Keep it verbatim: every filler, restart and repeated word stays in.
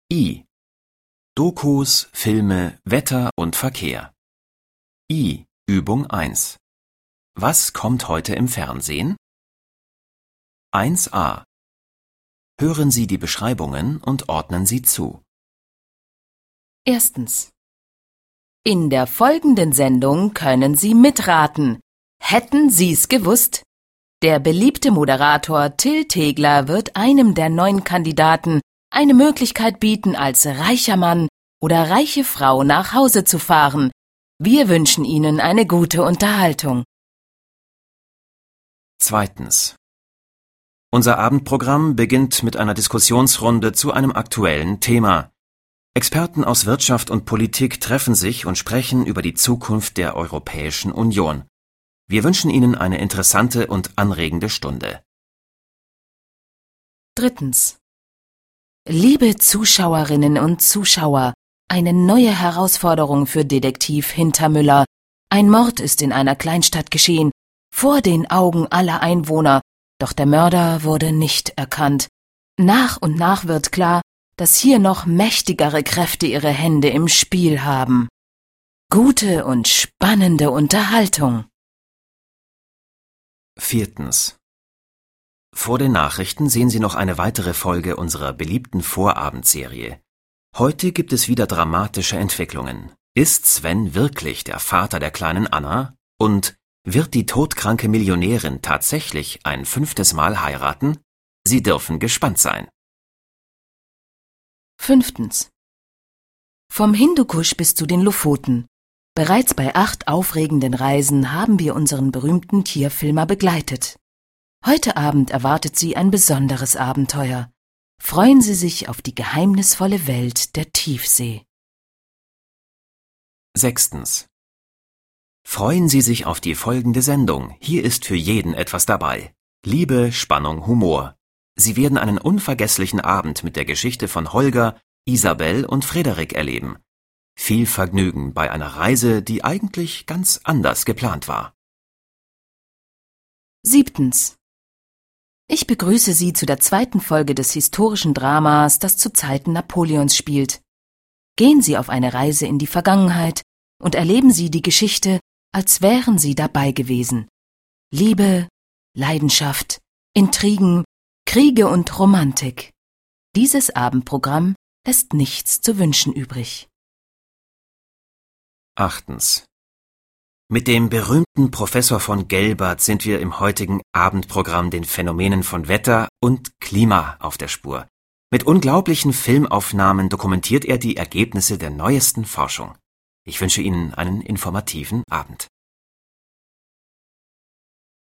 I. Dokus, Filme, Wetter und Verkehr. I. Übung eins. Was kommt heute im Fernsehen? eins a. Hören Sie die Beschreibungen und ordnen sie zu. Erstens. In der folgenden Sendung können Sie mitraten. Hätten Sie's gewusst? Der beliebte Moderator Till Tegler wird einem der neun Kandidaten eine Möglichkeit bieten, als reicher Mann oder reiche Frau nach Hause zu fahren. Wir wünschen Ihnen eine gute Unterhaltung. Zweitens. Unser Abendprogramm beginnt mit einer Diskussionsrunde zu einem aktuellen Thema. Experten aus Wirtschaft und Politik treffen sich und sprechen über die Zukunft der Europäischen Union. Wir wünschen Ihnen eine interessante und anregende Stunde. Drittens. Liebe Zuschauerinnen und Zuschauer, eine neue Herausforderung für Detektiv Hintermüller. Ein Mord ist in einer Kleinstadt geschehen, vor den Augen aller Einwohner, doch der Mörder wurde nicht erkannt. Nach und nach wird klar, dass hier noch mächtigere Kräfte ihre Hände im Spiel haben. Gute und spannende Unterhaltung. Viertens. Vor den Nachrichten sehen Sie noch eine weitere Folge unserer beliebten Vorabendserie. Heute gibt es wieder dramatische Entwicklungen. Ist Sven wirklich der Vater der kleinen Anna? Und wird die todkranke Millionärin tatsächlich ein fünftes Mal heiraten? Sie dürfen gespannt sein. Fünftens. Vom Hindukusch bis zu den Lofoten. Bereits bei acht aufregenden Reisen haben wir unseren berühmten Tierfilmer begleitet. Heute Abend erwartet Sie ein besonderes Abenteuer. Freuen Sie sich auf die geheimnisvolle Welt der Tiefsee. Sechstens. Freuen Sie sich auf die folgende Sendung. Hier ist für jeden etwas dabei. Liebe, Spannung, Humor. Sie werden einen unvergesslichen Abend mit der Geschichte von Holger, Isabel und Frederik erleben. Viel Vergnügen bei einer Reise, die eigentlich ganz anders geplant war. Siebtens. Ich begrüße Sie zu der zweiten Folge des historischen Dramas, das zu Zeiten Napoleons spielt. Gehen Sie auf eine Reise in die Vergangenheit und erleben Sie die Geschichte, als wären Sie dabei gewesen. Liebe, Leidenschaft, Intrigen, Kriege und Romantik. Dieses Abendprogramm lässt nichts zu wünschen übrig. Achtens. Mit dem berühmten Professor von Gelbert sind wir im heutigen Abendprogramm den Phänomenen von Wetter und Klima auf der Spur. Mit unglaublichen Filmaufnahmen dokumentiert er die Ergebnisse der neuesten Forschung. Ich wünsche Ihnen einen informativen Abend.